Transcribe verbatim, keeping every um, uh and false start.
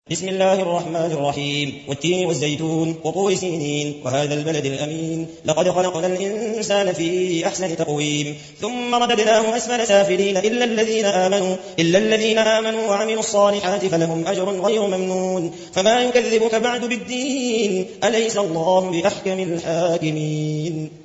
بسم الله الرحمن الرحيم والتين والزيتون وطور سينين وهذا البلد الأمين لقد خلقنا الإنسان في أحسن تقويم ثم رددناه أسفل سافلين إلا الذين آمنوا, إلا الذين آمنوا وعملوا الصالحات فلهم أجر غير ممنون فما يكذبك بعد بالدين أليس الله بأحكم الحاكمين.